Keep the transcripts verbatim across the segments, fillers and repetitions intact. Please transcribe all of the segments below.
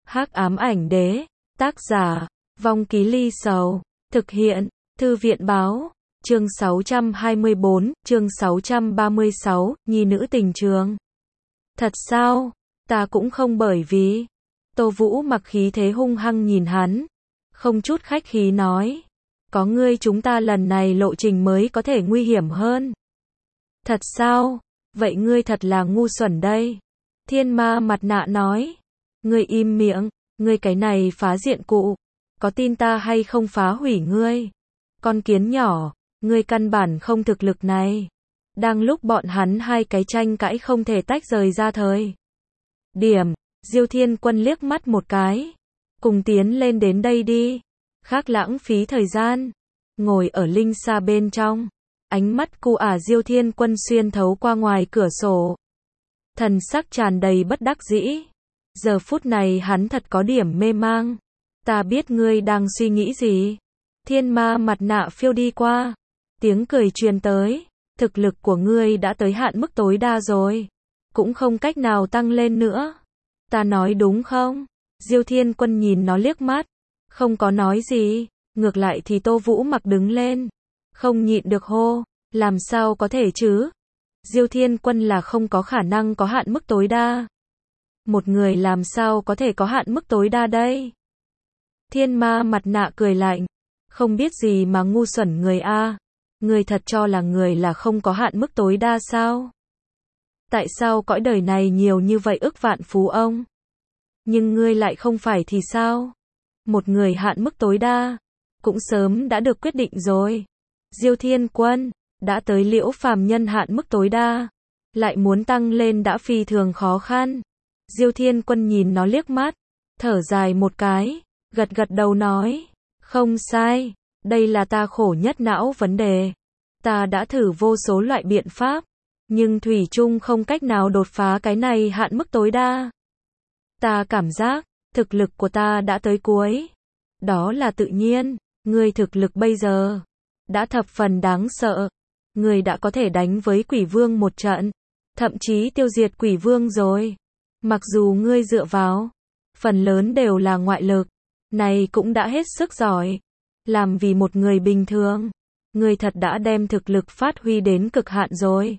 Hắc ám ảnh đế, tác giả, Vong Ký Ly Sầu, thực hiện, Thư viện báo, chương sáu trăm hai mươi bốn, chương sáu trăm ba mươi sáu, nhi nữ tình trường. Thật sao? Ta cũng không bởi vì. Tô Vũ mặc khí thế hung hăng nhìn hắn, không chút khách khí nói. Có ngươi chúng ta lần này lộ trình mới có thể nguy hiểm hơn. Thật sao? Vậy ngươi thật là ngu xuẩn đây. Thiên ma mặt nạ nói. Ngươi im miệng, ngươi cái này phá diện cụ. Có tin ta hay không phá hủy ngươi? Con kiến nhỏ, ngươi căn bản không thực lực này. Đang lúc bọn hắn hai cái tranh cãi không thể tách rời ra thời điểm, Diêu Thiên Quân liếc mắt một cái. Cùng tiến lên đến đây đi. Khác lãng phí thời gian. Ngồi ở linh xa bên trong. Ánh mắt cu ả Diêu Thiên Quân xuyên thấu qua ngoài cửa sổ. Thần sắc tràn đầy bất đắc dĩ. Giờ phút này hắn thật có điểm mê mang. Ta biết ngươi đang suy nghĩ gì. Thiên ma mặt nạ phiêu đi qua. Tiếng cười truyền tới. Thực lực của ngươi đã tới hạn mức tối đa rồi. Cũng không cách nào tăng lên nữa. Ta nói đúng không? Diêu Thiên Quân nhìn nó liếc mắt. Không có nói gì. Ngược lại thì Tô Vũ mặc đứng lên. Không nhịn được hô. Làm sao có thể chứ? Diêu Thiên Quân là không có khả năng có hạn mức tối đa. Một người làm sao có thể có hạn mức tối đa đây? Thiên ma mặt nạ cười lạnh. Không biết gì mà ngu xuẩn người a. Người thật cho là người là không có hạn mức tối đa sao? Tại sao cõi đời này nhiều như vậy ức vạn phú ông? Nhưng ngươi lại không phải thì sao? Một người hạn mức tối đa cũng sớm đã được quyết định rồi. Diêu Thiên Quân đã tới liễu phàm nhân hạn mức tối đa, lại muốn tăng lên đã phi thường khó khăn. Diêu Thiên Quân nhìn nó liếc mắt, thở dài một cái, gật gật đầu nói, không sai, đây là ta khổ nhất não vấn đề. Ta đã thử vô số loại biện pháp, nhưng thủy chung không cách nào đột phá cái này hạn mức tối đa. Ta cảm giác, thực lực của ta đã tới cuối. Đó là tự nhiên, ngươi thực lực bây giờ đã thập phần đáng sợ. Ngươi đã có thể đánh với quỷ vương một trận, thậm chí tiêu diệt quỷ vương rồi. Mặc dù ngươi dựa vào, phần lớn đều là ngoại lực, này cũng đã hết sức giỏi. Làm vì một người bình thường, ngươi thật đã đem thực lực phát huy đến cực hạn rồi.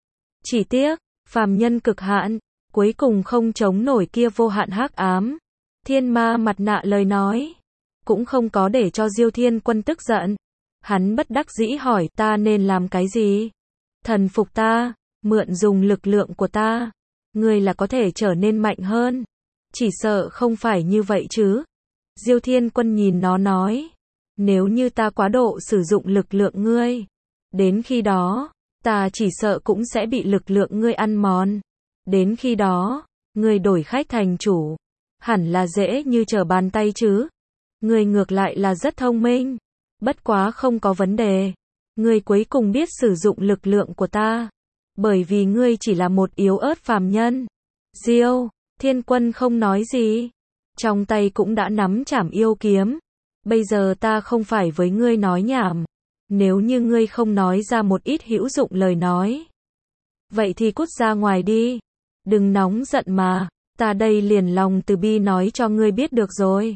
Chỉ tiếc, phàm nhân cực hạn, cuối cùng không chống nổi kia vô hạn hắc ám. Thiên ma mặt nạ lời nói, cũng không có để cho Diêu Thiên Quân tức giận. Hắn bất đắc dĩ hỏi ta nên làm cái gì? Thần phục ta, mượn dùng lực lượng của ta. Ngươi là có thể trở nên mạnh hơn. Chỉ sợ không phải như vậy chứ. Diêu Thiên Quân nhìn nó nói. Nếu như ta quá độ sử dụng lực lượng ngươi, đến khi đó, ta chỉ sợ cũng sẽ bị lực lượng ngươi ăn mòn. Đến khi đó, ngươi đổi khách thành chủ, hẳn là dễ như trở bàn tay chứ. Ngươi ngược lại là rất thông minh. Bất quá không có vấn đề. Ngươi cuối cùng biết sử dụng lực lượng của ta. Bởi vì ngươi chỉ là một yếu ớt phàm nhân. Diêu Thiên Quân không nói gì. Trong tay cũng đã nắm trảm yêu kiếm. Bây giờ ta không phải với ngươi nói nhảm. Nếu như ngươi không nói ra một ít hữu dụng lời nói, vậy thì cút ra ngoài đi. Đừng nóng giận mà. Ta đây liền lòng từ bi nói cho ngươi biết được rồi.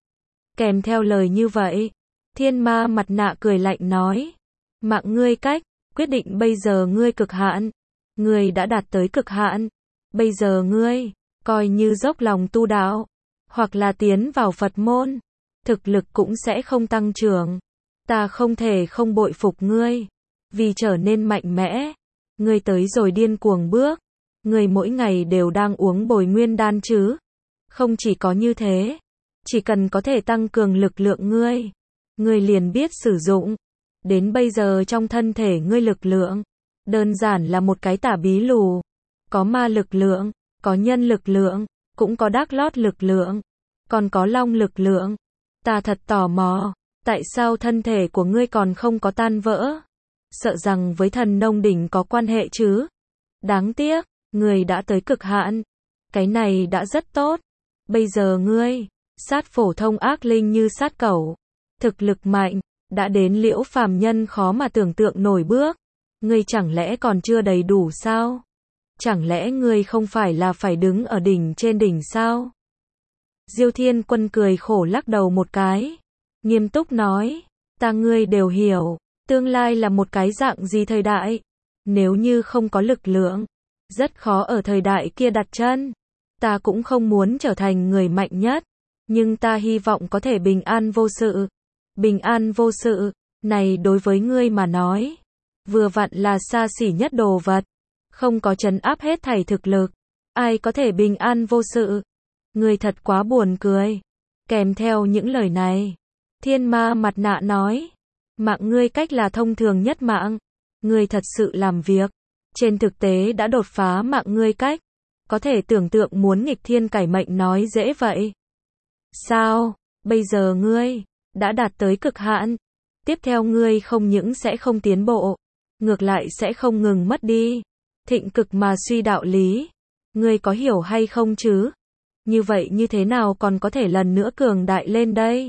Kèm theo lời như vậy, thiên ma mặt nạ cười lạnh nói. Mạng ngươi cách, quyết định bây giờ ngươi cực hạn. Ngươi đã đạt tới cực hạn. Bây giờ ngươi, coi như dốc lòng tu đạo, hoặc là tiến vào Phật môn, thực lực cũng sẽ không tăng trưởng. Ta không thể không bội phục ngươi. Vì trở nên mạnh mẽ, ngươi tới rồi điên cuồng bước. Ngươi mỗi ngày đều đang uống bồi nguyên đan chứ. Không chỉ có như thế, chỉ cần có thể tăng cường lực lượng ngươi, ngươi liền biết sử dụng. Đến bây giờ trong thân thể ngươi lực lượng, đơn giản là một cái tả bí lù. Có ma lực lượng, có nhân lực lượng, cũng có đác lót lực lượng, còn có long lực lượng. Ta thật tò mò, tại sao thân thể của ngươi còn không có tan vỡ? Sợ rằng với thần nông đỉnh có quan hệ chứ? Đáng tiếc, ngươi đã tới cực hạn. Cái này đã rất tốt. Bây giờ ngươi, sát phổ thông ác linh như sát cẩu. Thực lực mạnh, đã đến liễu phàm nhân khó mà tưởng tượng nổi bước. Ngươi chẳng lẽ còn chưa đầy đủ sao? Chẳng lẽ ngươi không phải là phải đứng ở đỉnh trên đỉnh sao? Diêu Thiên Quân cười khổ lắc đầu một cái, nghiêm túc nói, ta ngươi đều hiểu, tương lai là một cái dạng gì thời đại, nếu như không có lực lượng, rất khó ở thời đại kia đặt chân. Ta cũng không muốn trở thành người mạnh nhất, nhưng ta hy vọng có thể bình an vô sự. Bình an vô sự, này đối với ngươi mà nói, vừa vặn là xa xỉ nhất đồ vật, không có trấn áp hết thảy thực lực, ai có thể bình an vô sự. Ngươi thật quá buồn cười. Kèm theo những lời này, Thiên Ma Mặt Nạ nói, mạng ngươi cách là thông thường nhất mạng, ngươi thật sự làm việc, trên thực tế đã đột phá mạng ngươi cách, có thể tưởng tượng muốn nghịch thiên cải mệnh nói dễ vậy. Sao, bây giờ ngươi đã đạt tới cực hạn, tiếp theo ngươi không những sẽ không tiến bộ, ngược lại sẽ không ngừng mất đi. Thịnh cực mà suy đạo lý, ngươi có hiểu hay không chứ? Như vậy như thế nào còn có thể lần nữa cường đại lên đây?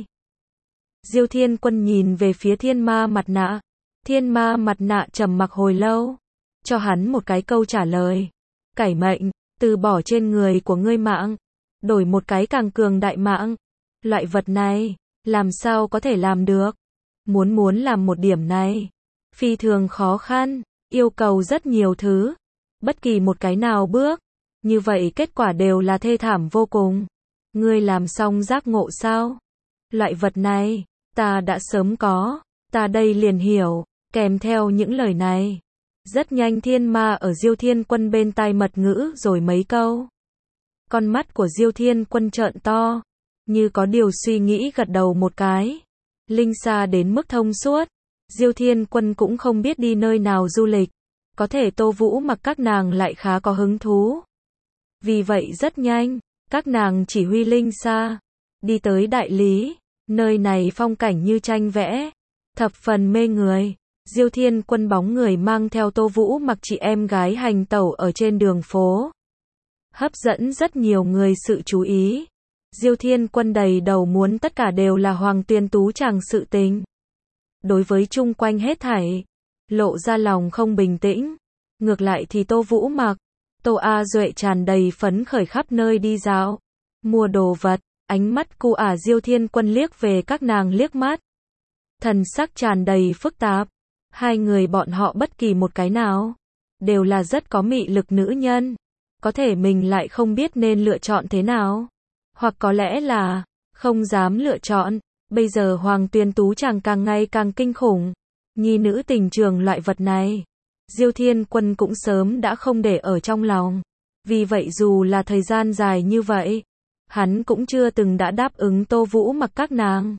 Diêu Thiên Quân nhìn về phía Thiên Ma Mặt Nạ. Thiên Ma Mặt Nạ trầm mặc hồi lâu, cho hắn một cái câu trả lời. Cải mệnh, từ bỏ trên người của ngươi mạng, đổi một cái càng cường đại mạng. Loại vật này, làm sao có thể làm được? Muốn muốn làm một điểm này, phi thường khó khăn, yêu cầu rất nhiều thứ. Bất kỳ một cái nào bước, như vậy kết quả đều là thê thảm vô cùng. Ngươi làm xong giác ngộ sao? Loại vật này, ta đã sớm có, ta đây liền hiểu. Kèm theo những lời này, rất nhanh thiên ma ở Diêu Thiên Quân bên tai mật ngữ rồi mấy câu. Con mắt của Diêu Thiên Quân trợn to, như có điều suy nghĩ gật đầu một cái. Linh xa đến mức thông suốt, Diêu Thiên Quân cũng không biết đi nơi nào du lịch, có thể Tô Vũ Mặc các nàng lại khá có hứng thú. Vì vậy rất nhanh, các nàng chỉ huy Linh xa, đi tới đại lý, nơi này phong cảnh như tranh vẽ, thập phần mê người. Diêu Thiên Quân bóng người mang theo Tô Vũ Mặc chị em gái hành tẩu ở trên đường phố, hấp dẫn rất nhiều người sự chú ý. Diêu Thiên Quân đầy đầu muốn tất cả đều là Hoàng Tuyền Tú chàng sự tình. Đối với chung quanh hết thảy, lộ ra lòng không bình tĩnh. Ngược lại thì Tô Vũ Mặc, Tô A Duệ tràn đầy phấn khởi khắp nơi đi dạo, mua đồ vật. Ánh mắt cu ả Diêu Thiên Quân liếc về các nàng liếc mắt, thần sắc tràn đầy phức tạp. Hai người bọn họ bất kỳ một cái nào, đều là rất có mị lực nữ nhân. Có thể mình lại không biết nên lựa chọn thế nào. Hoặc có lẽ là, không dám lựa chọn. Bây giờ Hoàng Tuyền Tú chàng càng ngày càng kinh khủng. Nhi nữ tình trường loại vật này, Diêu Thiên Quân cũng sớm đã không để ở trong lòng. Vì vậy dù là thời gian dài như vậy, hắn cũng chưa từng đã đáp ứng Tô Vũ Mặc các nàng.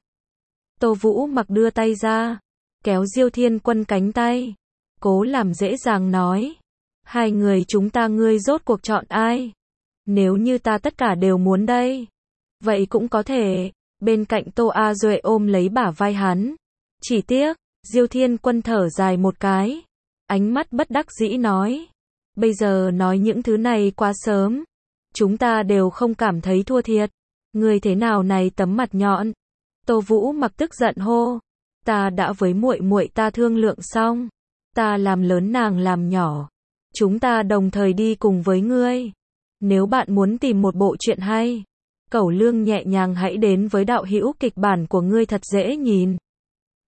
Tô Vũ Mặc đưa tay ra, kéo Diêu Thiên Quân cánh tay, cố làm dễ dàng nói, hai người chúng ta ngươi rốt cuộc chọn ai? Nếu như ta tất cả đều muốn đây, vậy cũng có thể. Bên cạnh Tô A Duệ ôm lấy bả vai hắn, chỉ tiếc, Diêu Thiên Quân thở dài một cái, ánh mắt bất đắc dĩ nói, bây giờ nói những thứ này quá sớm, chúng ta đều không cảm thấy thua thiệt. Ngươi thế nào này tấm mặt nhọn? Tô Vũ Mặc tức giận hô, ta đã với muội muội ta thương lượng xong, ta làm lớn nàng làm nhỏ, chúng ta đồng thời đi cùng với ngươi. Nếu bạn muốn tìm một bộ truyện hay, cẩu lương nhẹ nhàng hãy đến với đạo hữu kịch bản của ngươi thật dễ nhìn.